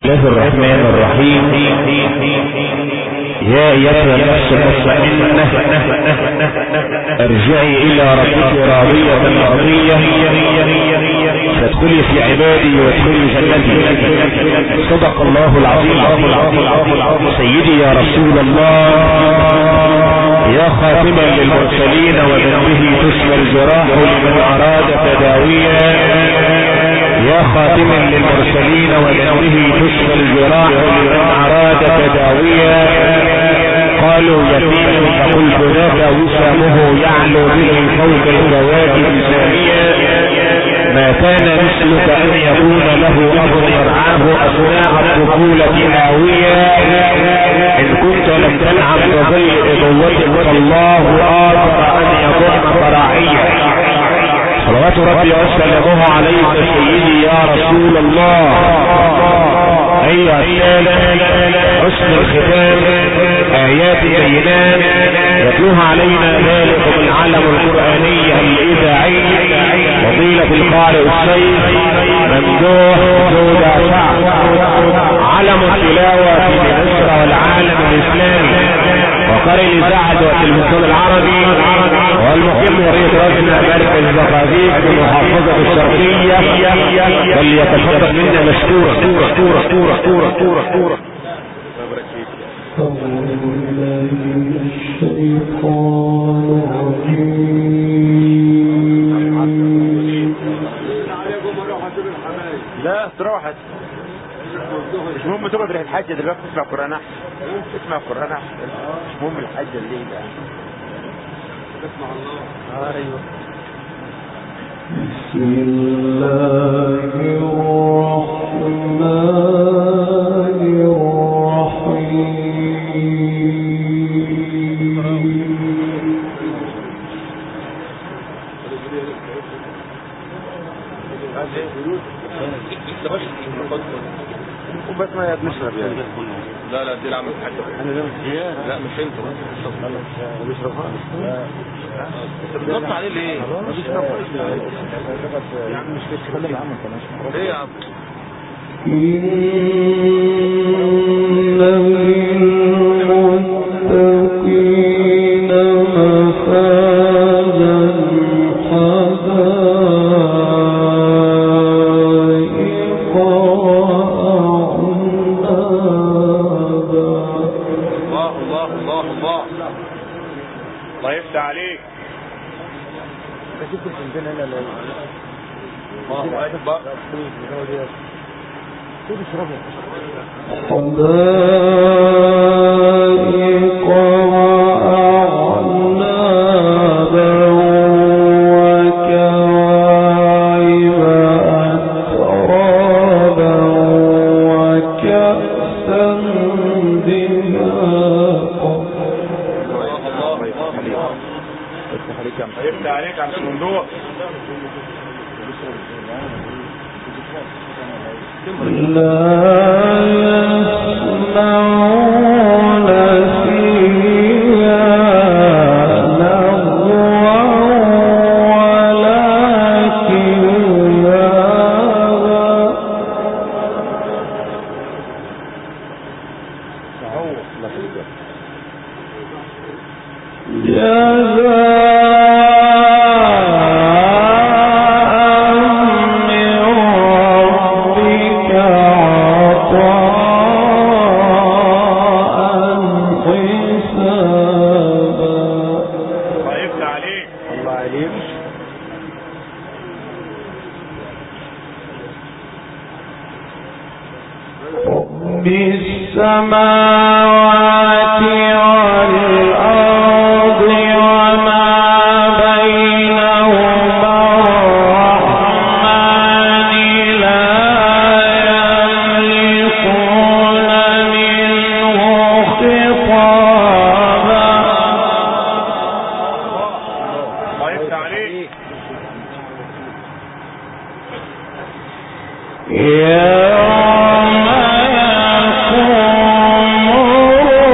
الله الرحمن الرحيم. يا ايتها النفس المطمئنة ارجعي الى ربك راضية مرضية فادخلي في عبادي وادخلي جنتي. صدق الله العظيم. سيدي يا رسول الله، يا خاتما للمرسلين وبنبه تشفى الجراح لمن اراد تداويا. يا خاتما للمرسلين وبنبه تشفى الجراح لمن اراد تداويا. قالوا يتيم فقلت ذاك وسامه يعلو به فوق الكواكب ساميا. ما كان مثلك ان يكون له اب يرعاه اثناء الطفولة آويا. ان كنت لم تلعب بظل ابوتك فالله آثر ان يضم براعيا. صلوات ربي وسلامه عليك سيدي يا رسول الله. ايها السادة، حسن الختام ايات بينات يتلوها علينا ذلك العلم القرآني الاذاعي فضيلة القارئ الشيخ ممدوح جودة سعد، علم التلاوة في مصر والعالم الاسلامي وقارئ الاذاعة والتلفزيون العربي والمقيم ورئيس رئيس مركز زقازيق بمحافظة الشرقية. فليتفضل منا مشكورا. لا تروحت مش مهم تقعد ريح الحاجة دلوقتي تسمع قرآن احسن. تسمع قرآن احسن، مش مهم الحاجة اللي يعني تسمع الله. ايوه. بسم الله الرحمن الرحيم. بس ما بنشرب يعني. لا دي العمل حاجة. انا ده مش لا مش انت بشرب خالص. بتنط عليه ليه؟ ما بيشربش يعني مش بيتكلم عنه كمان. ليه يا عم؟ يا ما يقوم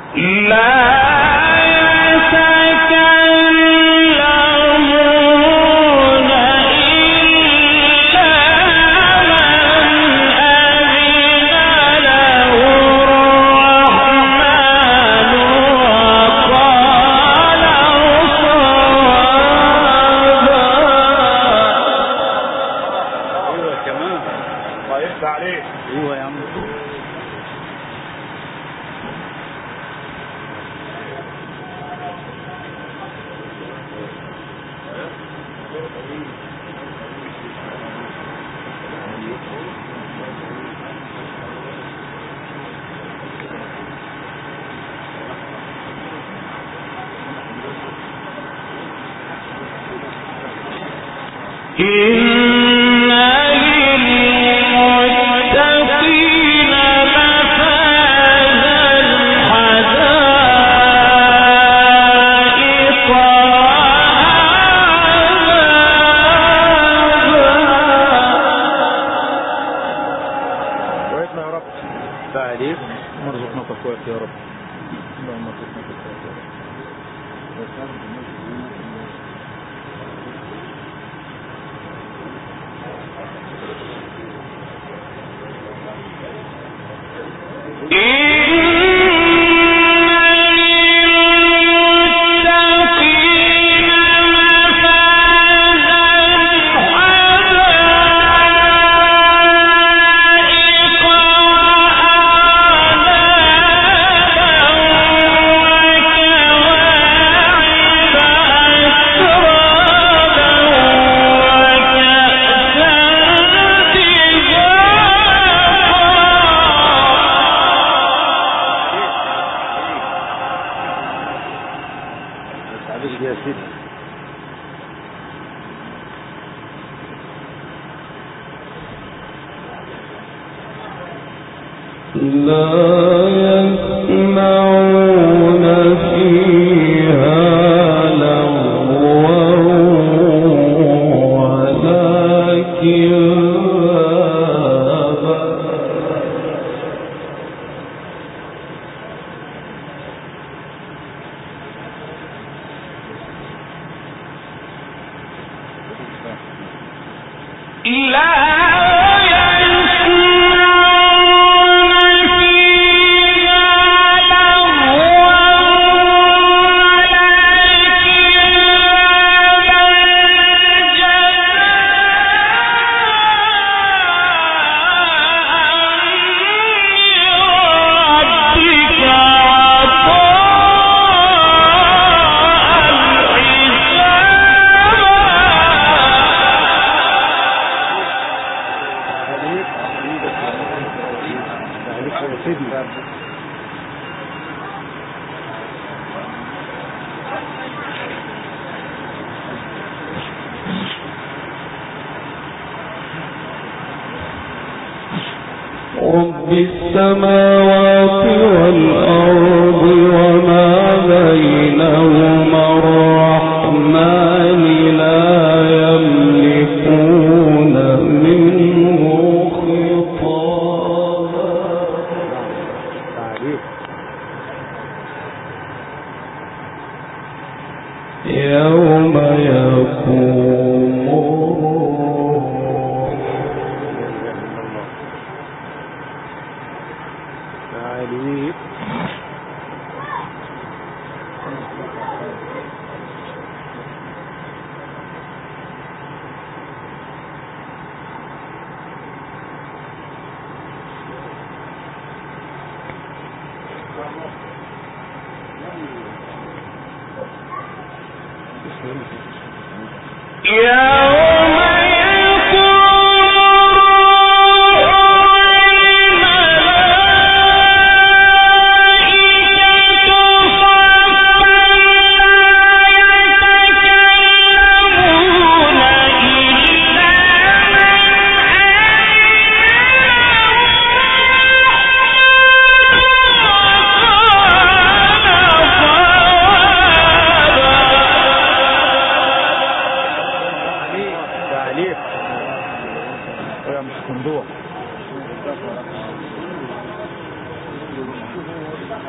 رب السماوات والأرض وما بينهما الرحمن لا يملكون منه خطابا يوم يقوم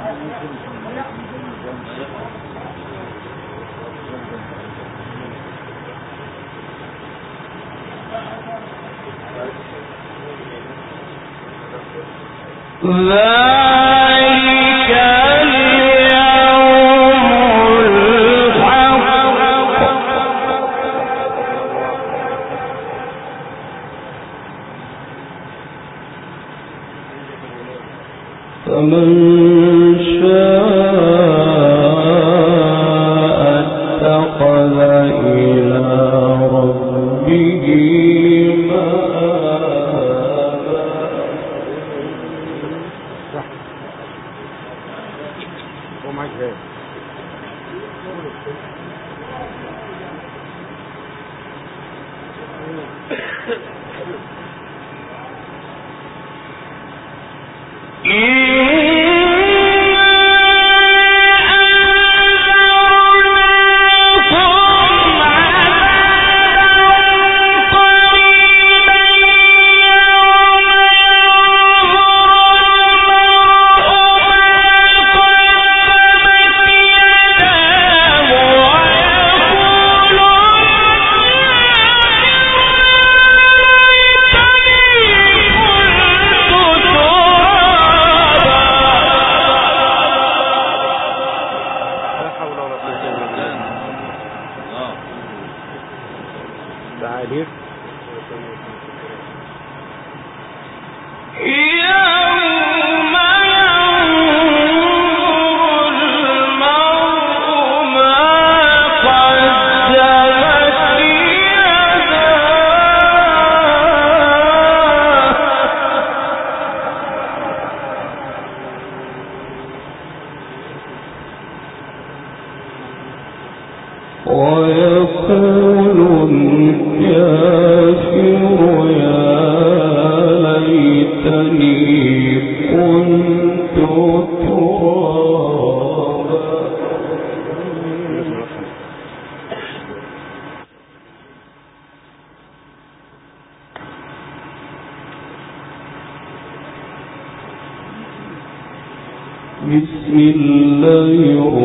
بسم الله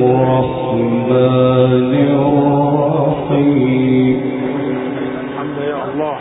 الرحمن الرحيم. الحمد لله يا الله.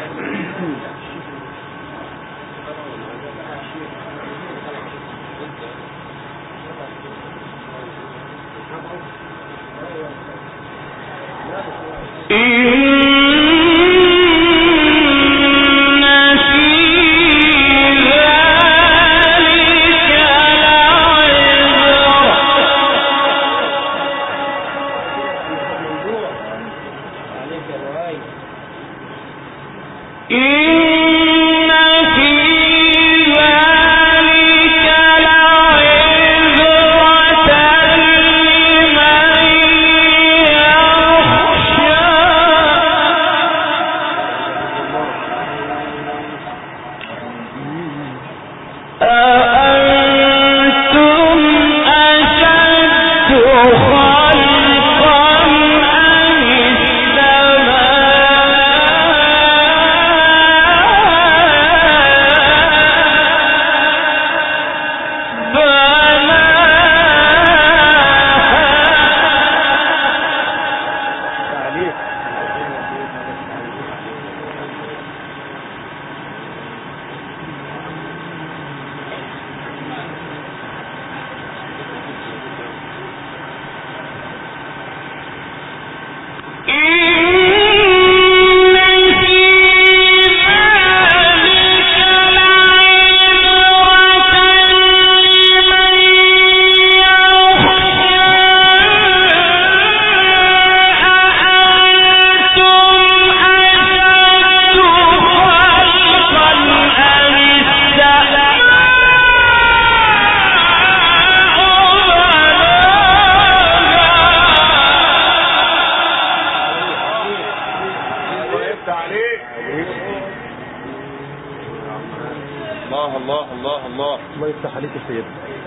الله يفتح عليك يا سيدي.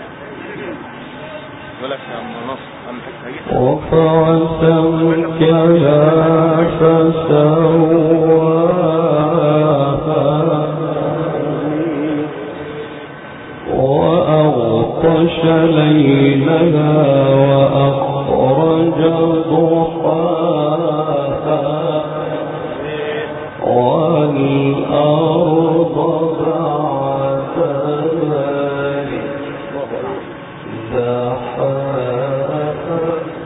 ولك يا عم نصر عم حاجه رفع سمكها فسواها وأغطش وأغطش ليلها وأخرج ضحاها والأرض بعد ذلك دحاها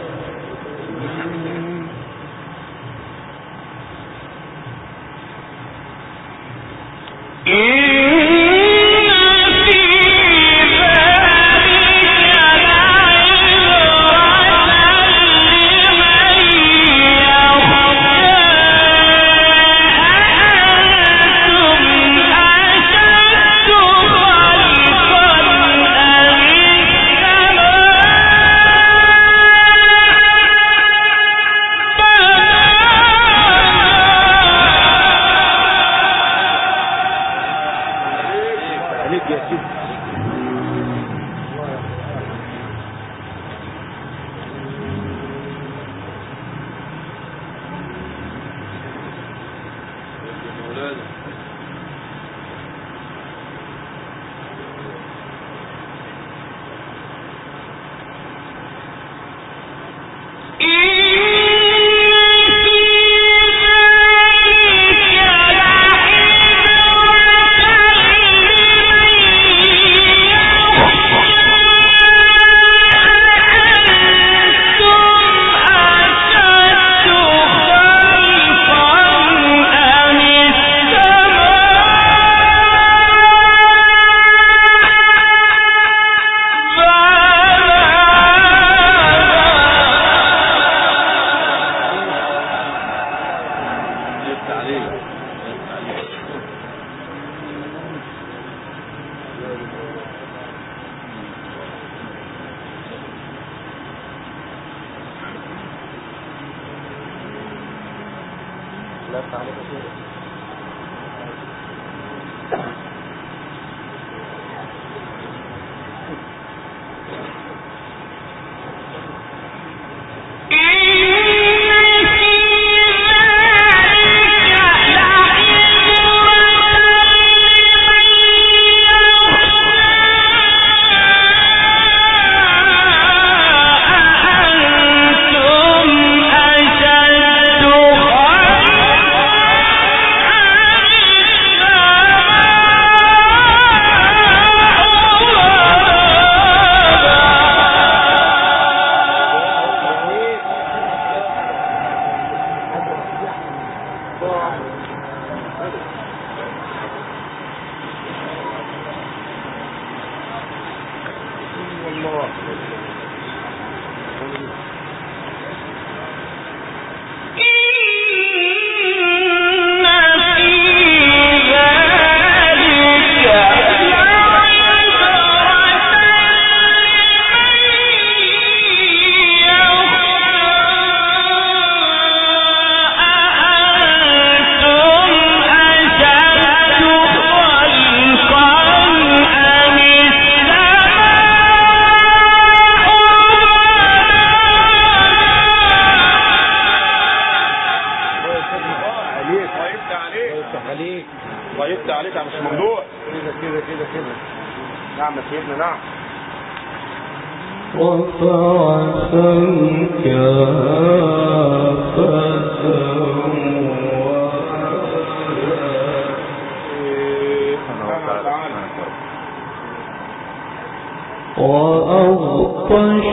وأغطش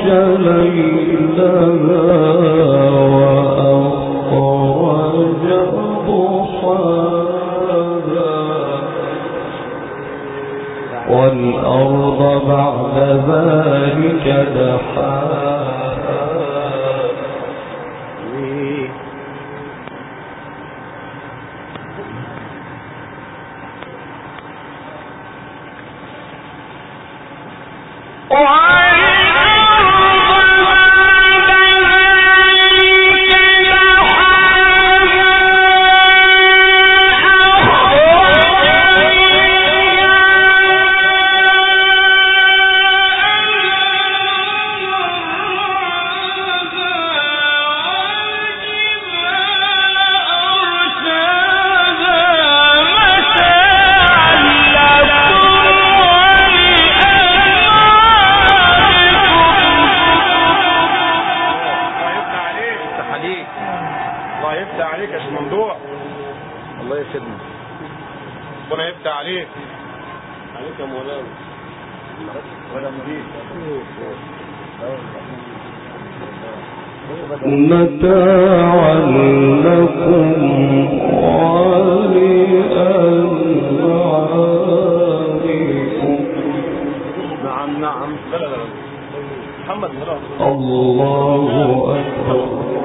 ليلها وأخرج ضحاها والأرض بعد ذلك دحاها عليك يا مولانا ولا مدير متاعا لكم ولأنعامكم. نعم لا محمد الله أكبر.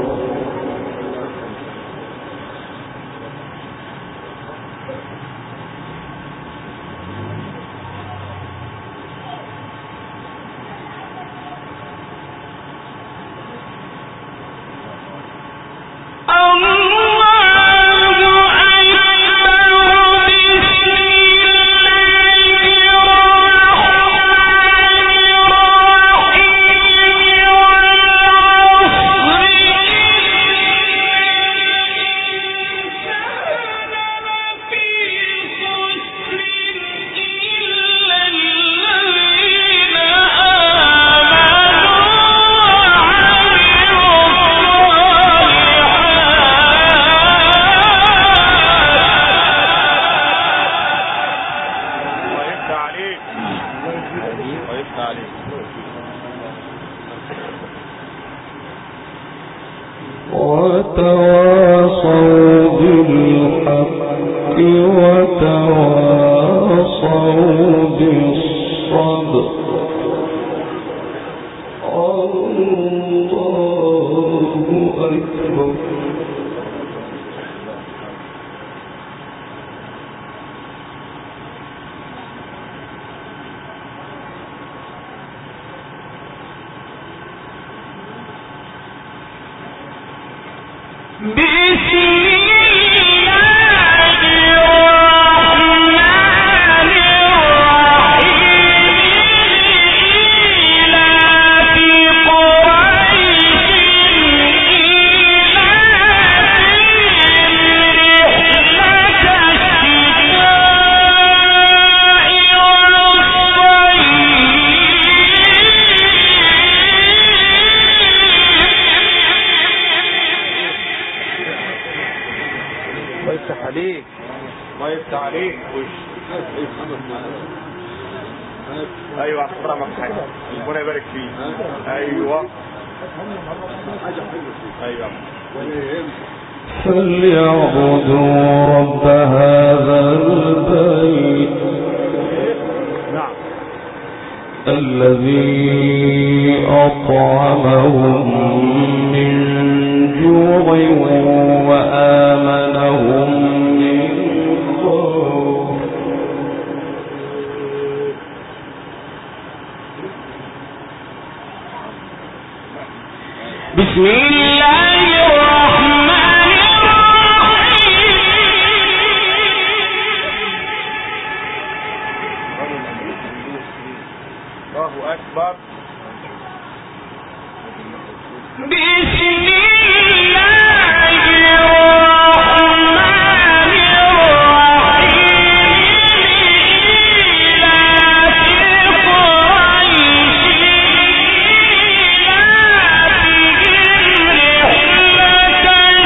وتواصوا بالحق وتواصوا بالصبر. الله أكبر. الله يفتح عليك ايوه اخبرها ما في حاجه ربنا يبارك فيك ايوه فليعبدوا رب هذا البيت الذي أطعمهم من جوع وآمنهم من خوف. بسم الله الرحمن الرحيم. الله أكبر. بسم الله الرحمن الرحيم. إيلاف قريش إيلافهم رحلة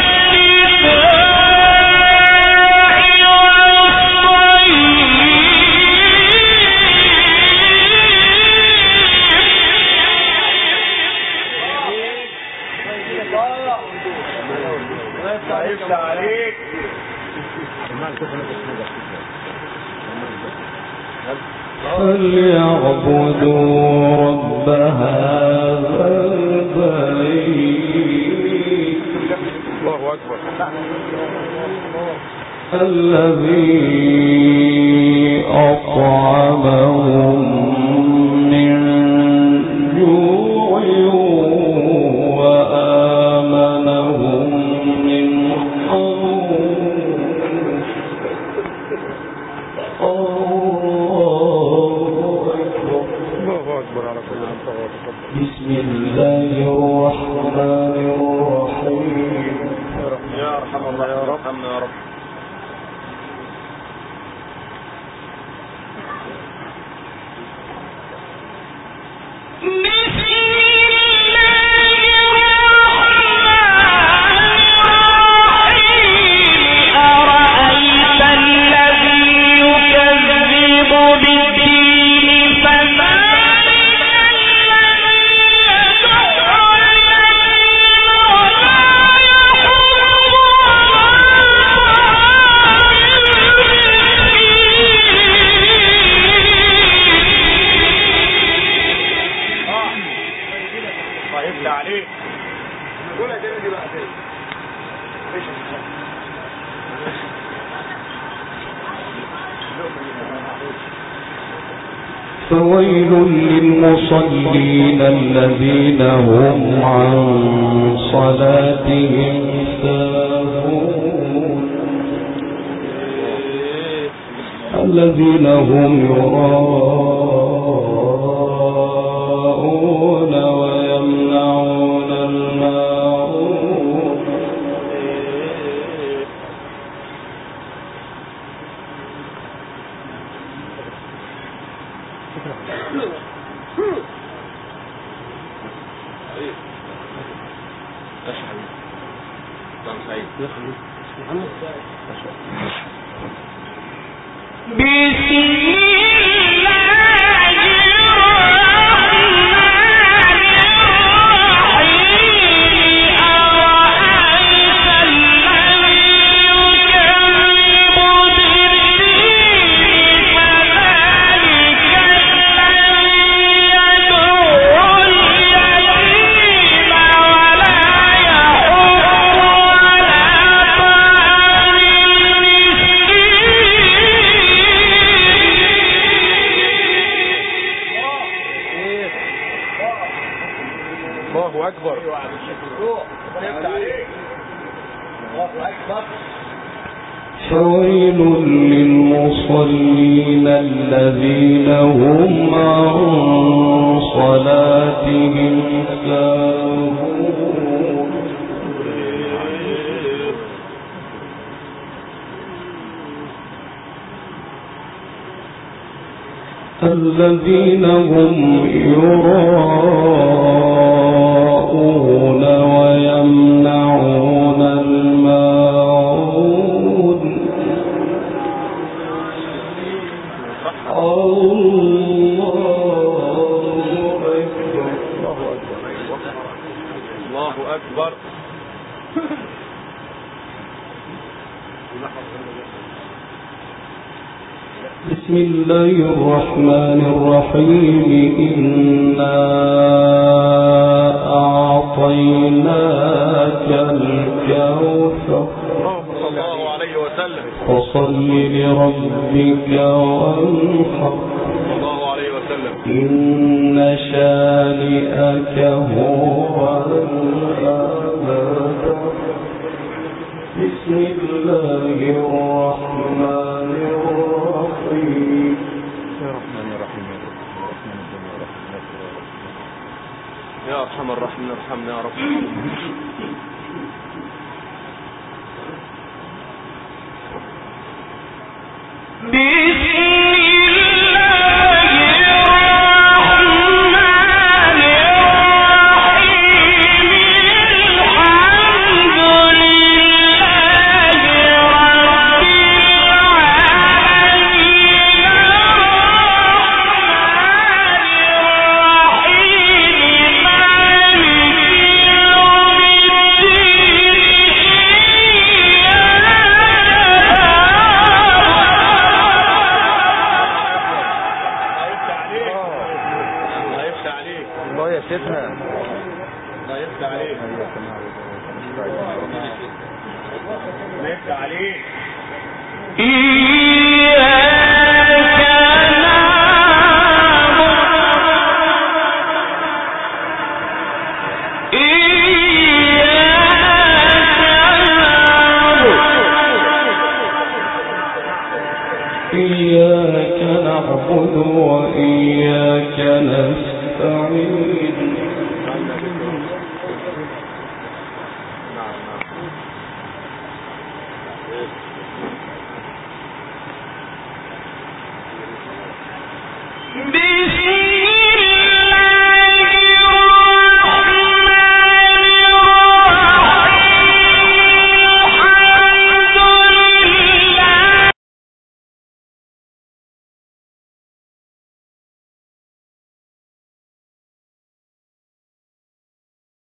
يفتح عليك فليعبدوا رب هذا البيت الله أكبر الذي أطعمهم من جوع وآمنهم من خوف. الله أكبر على كل حال. بسم الله الرحمن الرحيم. يا رحم الله يا رب يا رب. أرأيت الذي يكذب فويل للمصلين الذين هم عن صلاتهم ساهون الذين هم يراءون ويمنعون الماعون فويل للمصلين الذين هم عن صلاتهم ساهون الذين هم يراءون ويمنعون الماعون الله أكبر. بسم الله الرحمن الرحيم إنا أعطيناك الكوثر صلى الله عليه وسلم فصل لربك وانحر صلى الله عليه وسلم إن شانئك هو الأبتر. بسم الله الرحمن الرحيم. يا أرحم الراحمين ارحمنا يا رب. إياك نعبد وإياك نستعين.